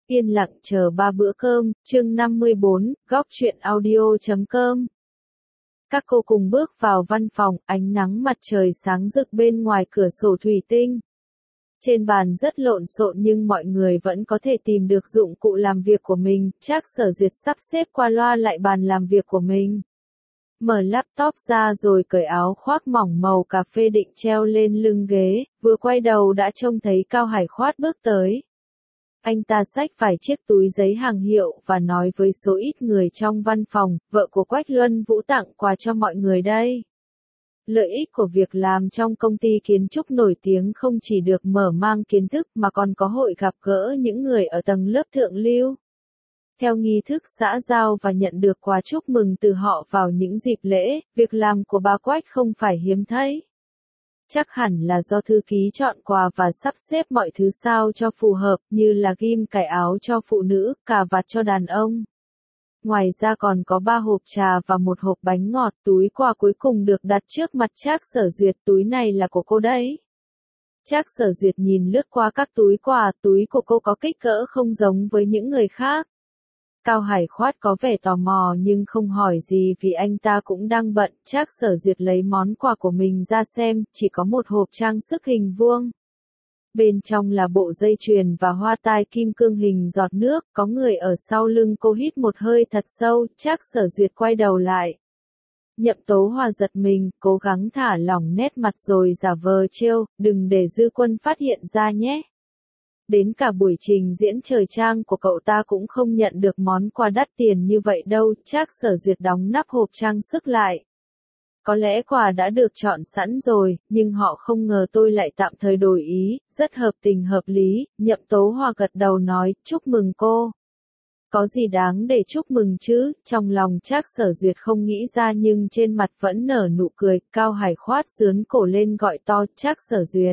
Yên lặng chờ 3 bữa cơm, chương 54, góc truyện audio.com. Các cô cùng bước vào văn phòng, ánh nắng mặt trời sáng rực bên ngoài cửa sổ thủy tinh. Trên bàn rất lộn xộn nhưng mọi người vẫn có thể tìm được dụng cụ làm việc của mình, Trác Sở Duyệt sắp xếp qua loa lại bàn làm việc của mình. Mở laptop ra rồi cởi áo khoác mỏng màu cà phê định treo lên lưng ghế, vừa quay đầu đã trông thấy Cao Hải Khoát bước tới. Anh ta xách vài chiếc túi giấy hàng hiệu và nói với số ít người trong văn phòng, vợ của Quách Luân Vũ tặng quà cho mọi người đây. Lợi ích của việc làm trong công ty kiến trúc nổi tiếng không chỉ được mở mang kiến thức mà còn có hội gặp gỡ những người ở tầng lớp thượng lưu. Theo nghi thức xã giao và nhận được quà chúc mừng từ họ vào những dịp lễ, việc làm của bà Quách không phải hiếm thấy. Chắc hẳn là do thư ký chọn quà và sắp xếp mọi thứ sao cho phù hợp, như là ghim cài áo cho phụ nữ, cà vạt cho đàn ông. Ngoài ra còn có 3 hộp trà và 1 hộp bánh ngọt, túi quà cuối cùng được đặt trước mặt Trác Sở Duyệt, túi này là của cô đấy. Trác Sở Duyệt nhìn lướt qua các túi quà, túi của cô có kích cỡ không giống với những người khác. Cao Hải Khoát có vẻ tò mò nhưng không hỏi gì vì anh ta cũng đang bận. Trác Sở Duyệt lấy món quà của mình ra xem, chỉ có một hộp trang sức hình vuông. Bên trong là bộ dây chuyền và hoa tai kim cương hình giọt nước, có người ở sau lưng cô hít một hơi thật sâu, Trác Sở Duyệt quay đầu lại. Nhậm Tố Hòa giật mình, cố gắng thả lỏng nét mặt rồi giả vờ trêu, đừng để Dư Quân phát hiện ra nhé. Đến cả buổi trình diễn thời trang của cậu ta cũng không nhận được món quà đắt tiền như vậy đâu, Trác Sở Duyệt đóng nắp hộp trang sức lại. Có lẽ quà đã được chọn sẵn rồi, nhưng họ không ngờ tôi lại tạm thời đổi ý, rất hợp tình hợp lý, Nhậm Tố Hòa gật đầu nói, chúc mừng cô. Có gì đáng để chúc mừng chứ, trong lòng Trác Sở Duyệt không nghĩ ra nhưng trên mặt vẫn nở nụ cười, Cao Hải Khoát xướn cổ lên gọi to, Trác Sở Duyệt.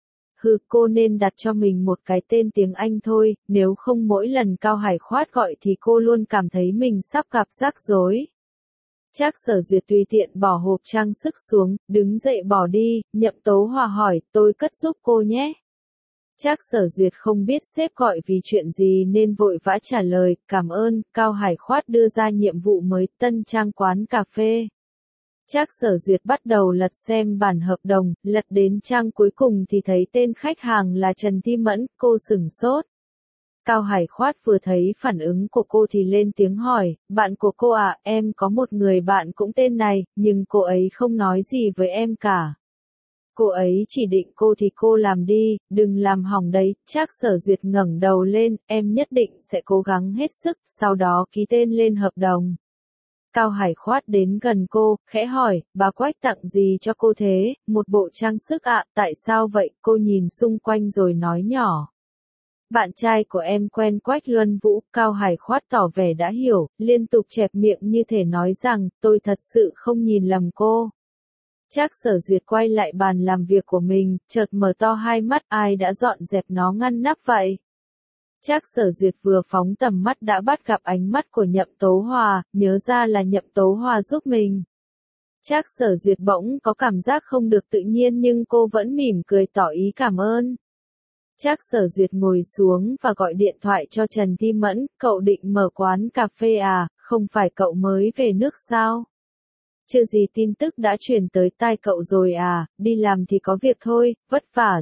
Cô nên đặt cho mình một cái tên tiếng Anh thôi, nếu không mỗi lần Cao Hải Khoát gọi thì cô luôn cảm thấy mình sắp gặp rắc rối. Trác Sở Duyệt tùy tiện bỏ hộp trang sức xuống, đứng dậy bỏ đi, Nhậm Tố Hòa hỏi, tôi cất giúp cô nhé. Trác Sở Duyệt không biết sếp gọi vì chuyện gì nên vội vã trả lời, cảm ơn. Cao Hải Khoát đưa ra nhiệm vụ mới, tân trang quán cà phê. Trác Sở Duyệt bắt đầu lật xem bản hợp đồng, lật đến trang cuối cùng thì thấy tên khách hàng là Trần Thi Mẫn, cô sửng sốt. Cao Hải Khoát vừa thấy phản ứng của cô thì lên tiếng hỏi, bạn của cô à, em có một người bạn cũng tên này, nhưng cô ấy không nói gì với em cả. Cô ấy chỉ định cô thì cô làm đi, đừng làm hỏng đấy. Trác Sở Duyệt ngẩng đầu lên, em nhất định sẽ cố gắng hết sức, sau đó ký tên lên hợp đồng. Cao Hải Khoát đến gần cô, khẽ hỏi, bà Quách tặng gì cho cô thế, một bộ trang sức ạ, tại sao vậy, cô nhìn xung quanh rồi nói nhỏ. Bạn trai của em quen Quách Luân Vũ, Cao Hải Khoát tỏ vẻ đã hiểu, liên tục chẹp miệng như thể nói rằng, tôi thật sự không nhìn lầm cô. Trác Sở Duyệt quay lại bàn làm việc của mình, chợt mở to hai mắt, ai đã dọn dẹp nó ngăn nắp vậy? Trác Sở Duyệt vừa phóng tầm mắt đã bắt gặp ánh mắt của Nhậm Tố Hòa, nhớ ra là Nhậm Tố Hòa giúp mình. Trác Sở Duyệt bỗng có cảm giác không được tự nhiên nhưng cô vẫn mỉm cười tỏ ý cảm ơn. Trác Sở Duyệt ngồi xuống và gọi điện thoại cho Trần Thi Mẫn, cậu định mở quán cà phê à, không phải cậu mới về nước sao? Chưa gì tin tức đã truyền tới tai cậu rồi à, đi làm thì có việc thôi, vất vả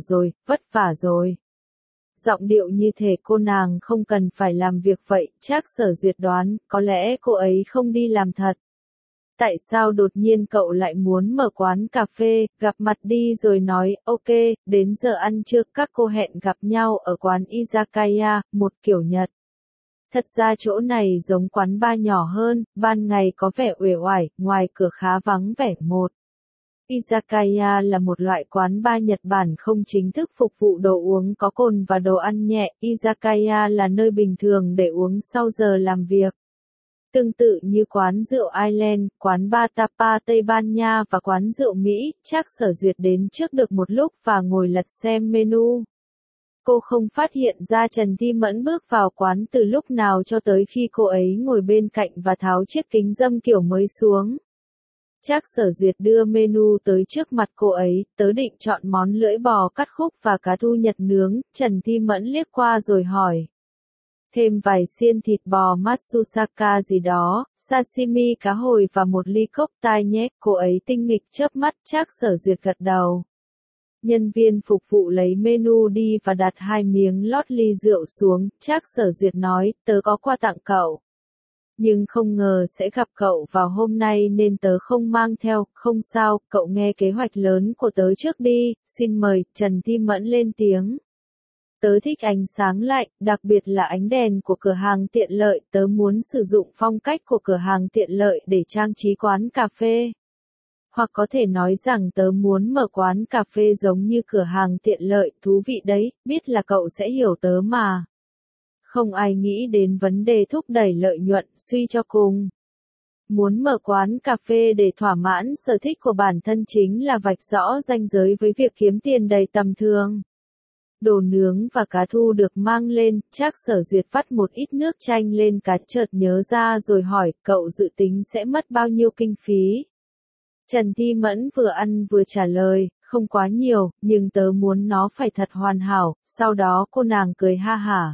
rồi. Giọng điệu như thể cô nàng không cần phải làm việc vậy, Trác Sở Duyệt đoán, có lẽ cô ấy không đi làm thật. Tại sao đột nhiên cậu lại muốn mở quán cà phê, gặp mặt đi rồi nói, ok, đến giờ ăn trưa các cô hẹn gặp nhau ở quán Izakaya, một kiểu Nhật. Thật ra chỗ này giống quán bar nhỏ hơn, ban ngày có vẻ uể oải, ngoài cửa khá vắng vẻ một. Izakaya là một loại quán bar Nhật Bản không chính thức phục vụ đồ uống có cồn và đồ ăn nhẹ. Izakaya là nơi bình thường để uống sau giờ làm việc. Tương tự như quán rượu Ireland, quán bar Tapa Tây Ban Nha và quán rượu Mỹ, Trác Sở Duyệt đến trước được một lúc và ngồi lật xem menu. Cô không phát hiện ra Trần Thi Mẫn bước vào quán từ lúc nào cho tới khi cô ấy ngồi bên cạnh và tháo chiếc kính râm kiểu mới xuống. Trác Sở Duyệt đưa menu tới trước mặt cô ấy, tớ định chọn món lưỡi bò cắt khúc và cá thu Nhật nướng, Trần Thi Mẫn liếc qua rồi hỏi. thêm vài xiên thịt bò Matsusaka gì đó, sashimi cá hồi và một ly cốc tai nhé, cô ấy tinh nghịch chớp mắt. Trác Sở Duyệt gật đầu. Nhân viên phục vụ lấy menu đi và đặt 2 miếng lót ly rượu xuống. Trác Sở Duyệt nói, tớ có quà tặng cậu. Nhưng không ngờ sẽ gặp cậu vào hôm nay nên tớ không mang theo. Không sao, cậu nghe kế hoạch lớn của tớ trước đi, xin mời. Trần Thi Mẫn lên tiếng. Tớ thích ánh sáng lạnh, đặc biệt là ánh đèn của cửa hàng tiện lợi. Tớ muốn sử dụng phong cách của cửa hàng tiện lợi để trang trí quán cà phê. Hoặc có thể nói rằng tớ muốn mở quán cà phê giống như cửa hàng tiện lợi. Thú vị đấy, biết là cậu sẽ hiểu tớ mà. Không ai nghĩ đến vấn đề thúc đẩy lợi nhuận, suy cho cùng. Muốn mở quán cà phê để thỏa mãn sở thích của bản thân chính là vạch rõ ranh giới với việc kiếm tiền đầy tầm thường. Đồ nướng và cá thu được mang lên, Trác Sở Duyệt vắt một ít nước chanh lên cá, chợt nhớ ra rồi hỏi, cậu dự tính sẽ mất bao nhiêu kinh phí? Trần Thi Mẫn vừa ăn vừa trả lời, không quá nhiều, nhưng tớ muốn nó phải thật hoàn hảo. Sau đó cô nàng cười ha hả.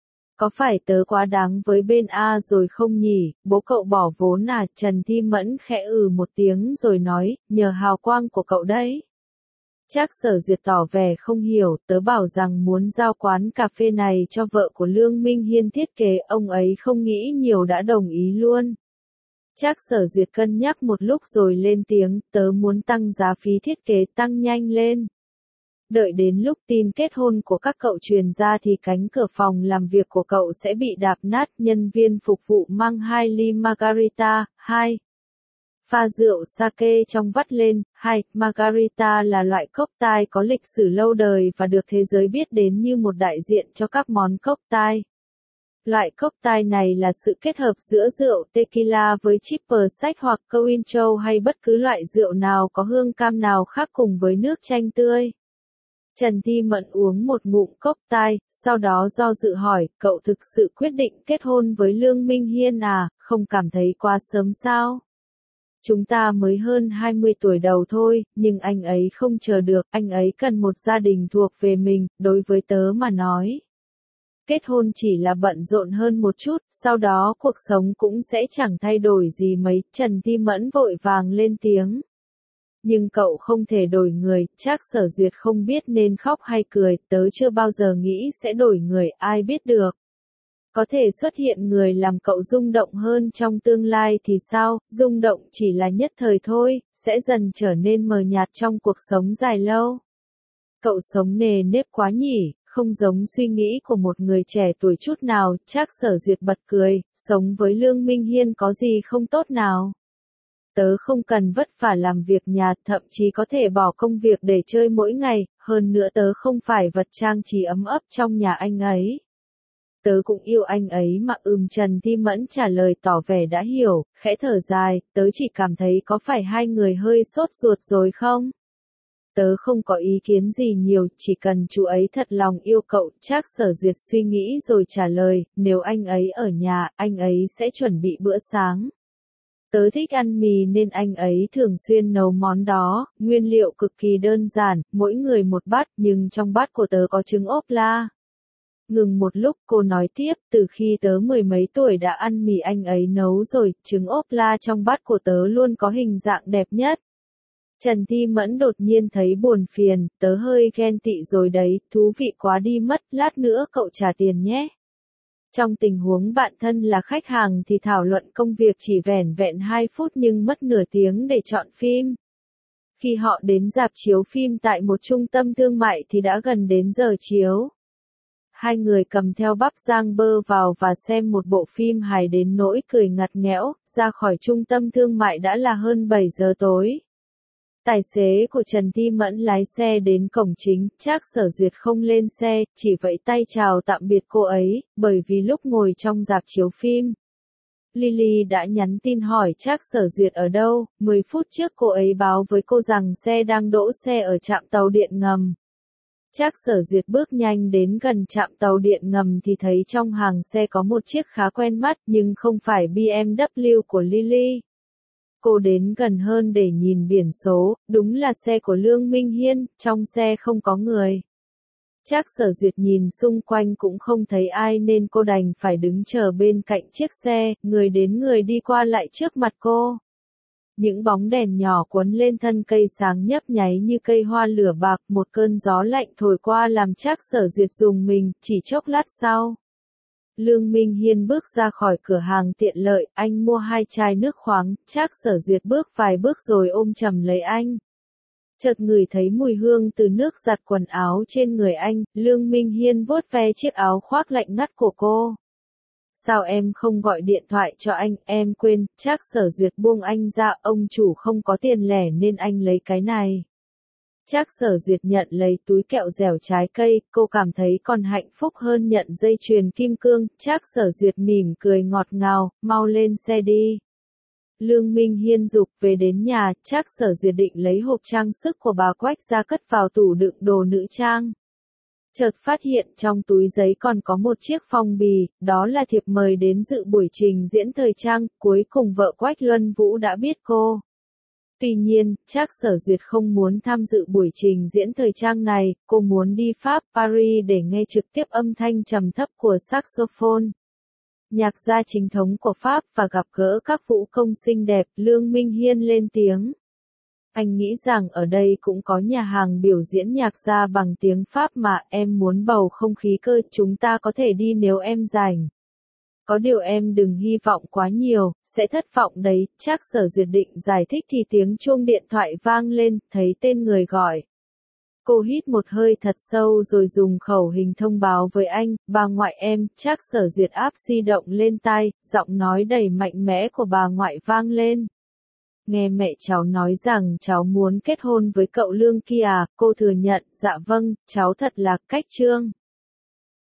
Có phải tớ quá đáng với bên A rồi không nhỉ, bố cậu bỏ vốn à? Trần Thi Mẫn khẽ một tiếng rồi nói, nhờ hào quang của cậu đấy. Trác Sở Duyệt tỏ vẻ không hiểu, tớ bảo rằng muốn giao quán cà phê này cho vợ của Lương Minh Hiên thiết kế, ông ấy không nghĩ nhiều đã đồng ý luôn. Trác Sở Duyệt cân nhắc một lúc rồi lên tiếng, tớ muốn tăng giá phí thiết kế, tăng nhanh lên. Đợi đến lúc tin kết hôn của các cậu truyền ra thì cánh cửa phòng làm việc của cậu sẽ bị đạp nát. Nhân viên phục vụ mang 2 ly margarita, 2 pha rượu sake trong vắt lên. 2 margarita là loại cocktail có lịch sử lâu đời và được thế giới biết đến như một đại diện cho các món cocktail. Loại cocktail này là sự kết hợp giữa rượu tequila với triple sec hoặc cointreau hay bất cứ loại rượu nào có hương cam nào khác cùng với nước chanh tươi. Trần Thi Mẫn uống một ngụm cocktail, sau đó do dự hỏi, cậu thực sự quyết định kết hôn với Lương Minh Hiên à, không cảm thấy quá sớm sao? Chúng ta mới hơn 20 tuổi đầu thôi, nhưng anh ấy không chờ được, anh ấy cần một gia đình thuộc về mình. Đối với tớ mà nói, kết hôn chỉ là bận rộn hơn một chút, sau đó cuộc sống cũng sẽ chẳng thay đổi gì mấy. Trần Thi Mẫn vội vàng lên tiếng. Nhưng cậu không thể đổi người. Trác Sở Duyệt không biết nên khóc hay cười, tớ chưa bao giờ nghĩ sẽ đổi người, ai biết được. Có thể xuất hiện người làm cậu rung động hơn trong tương lai thì sao, rung động chỉ là nhất thời thôi, sẽ dần trở nên mờ nhạt trong cuộc sống dài lâu. Cậu sống nề nếp quá nhỉ, không giống suy nghĩ của một người trẻ tuổi chút nào. Trác Sở Duyệt bật cười, sống với Lương Minh Hiên có gì không tốt nào. Tớ không cần vất vả làm việc nhà, thậm chí có thể bỏ công việc để chơi mỗi ngày, hơn nữa tớ không phải vật trang trí ấm ấp trong nhà anh ấy. Tớ cũng yêu anh ấy mà. Trần Thi Mẫn trả lời tỏ vẻ đã hiểu, khẽ thở dài, tớ chỉ cảm thấy có phải hai người hơi sốt ruột rồi không? Tớ không có ý kiến gì nhiều, chỉ cần chú ấy thật lòng yêu cậu. Trác Sở Duyệt suy nghĩ rồi trả lời, nếu anh ấy ở nhà, anh ấy sẽ chuẩn bị bữa sáng. Tớ thích ăn mì nên anh ấy thường xuyên nấu món đó, nguyên liệu cực kỳ đơn giản, mỗi người một bát, nhưng trong bát của tớ có trứng ốp la. Ngừng một lúc cô nói tiếp, từ khi tớ 10 mấy tuổi đã ăn mì anh ấy nấu rồi, trứng ốp la trong bát của tớ luôn có hình dạng đẹp nhất. Trần Thi Mẫn đột nhiên thấy buồn phiền, tớ hơi ghen tị rồi đấy, thú vị quá đi mất, lát nữa cậu trả tiền nhé. Trong tình huống bạn thân là khách hàng thì thảo luận công việc chỉ vẻn vẹn 2 phút nhưng mất nửa tiếng để chọn phim. Khi họ đến rạp chiếu phim tại một trung tâm thương mại thì đã gần đến giờ chiếu. Hai người cầm theo bắp rang bơ vào và xem một bộ phim hài đến nỗi cười ngặt nghẽo. Ra khỏi trung tâm thương mại đã là hơn 7 giờ tối. Tài xế của Trần Thi Mẫn lái xe đến cổng chính, Trác Sở Duyệt không lên xe, chỉ vẫy tay chào tạm biệt cô ấy, bởi vì lúc ngồi trong rạp chiếu phim, Lily đã nhắn tin hỏi Trác Sở Duyệt ở đâu. 10 phút trước cô ấy báo với cô rằng xe đang đỗ xe ở trạm tàu điện ngầm. Trác Sở Duyệt bước nhanh đến gần trạm tàu điện ngầm thì thấy trong hàng xe có một chiếc khá quen mắt, nhưng không phải BMW của Lily. Cô đến gần hơn để nhìn biển số, đúng là xe của Lương Minh Hiên, trong xe không có người. Trác Sở Duyệt nhìn xung quanh cũng không thấy ai nên cô đành phải đứng chờ bên cạnh chiếc xe, người đến người đi qua lại trước mặt cô. Những bóng đèn nhỏ cuốn lên thân cây sáng nhấp nháy như cây hoa lửa bạc, một cơn gió lạnh thổi qua làm Trác Sở Duyệt rùng mình, chỉ chốc lát sau. Lương Minh Hiên bước ra khỏi cửa hàng tiện lợi, anh mua 2 chai nước khoáng, Trác Sở Duyệt bước vài bước rồi ôm chầm lấy anh. Chợt ngửi thấy mùi hương từ nước giặt quần áo trên người anh, Lương Minh Hiên vuốt ve chiếc áo khoác lạnh ngắt của cô. Sao em không gọi điện thoại cho anh, em quên, Trác Sở Duyệt buông anh ra, ông chủ không có tiền lẻ nên anh lấy cái này. Trác Sở Duyệt nhận lấy túi kẹo dẻo trái cây, cô cảm thấy còn hạnh phúc hơn nhận dây chuyền kim cương, Trác Sở Duyệt mỉm cười ngọt ngào, mau lên xe đi. Lương Minh Hiên giục về đến nhà, Trác Sở Duyệt định lấy hộp trang sức của bà Quách ra cất vào tủ đựng đồ nữ trang. Chợt phát hiện trong túi giấy còn có một chiếc phong bì, đó là thiệp mời đến dự buổi trình diễn thời trang, cuối cùng vợ Quách Luân Vũ đã biết cô. Tuy nhiên, Trác Sở Duyệt không muốn tham dự buổi trình diễn thời trang này, cô muốn đi Pháp, Paris để nghe trực tiếp âm thanh trầm thấp của saxophone. Nhạc gia chính thống của Pháp và gặp gỡ các vũ công xinh đẹp, Lương Minh Hiên lên tiếng. Anh nghĩ rằng ở đây cũng có nhà hàng biểu diễn nhạc gia bằng tiếng Pháp mà, em muốn bầu không khí cơ, chúng ta có thể đi nếu em rảnh. Có điều em đừng hy vọng quá nhiều, sẽ thất vọng đấy, Trác Sở Duyệt định giải thích thì tiếng chuông điện thoại vang lên, thấy tên người gọi. Cô hít một hơi thật sâu rồi dùng khẩu hình thông báo với anh, bà ngoại em, Trác Sở Duyệt áp di động lên tai, giọng nói đầy mạnh mẽ của bà ngoại vang lên. Nghe mẹ cháu nói rằng cháu muốn kết hôn với cậu Lương kia à, cô thừa nhận, dạ vâng, cháu thật là cách trương.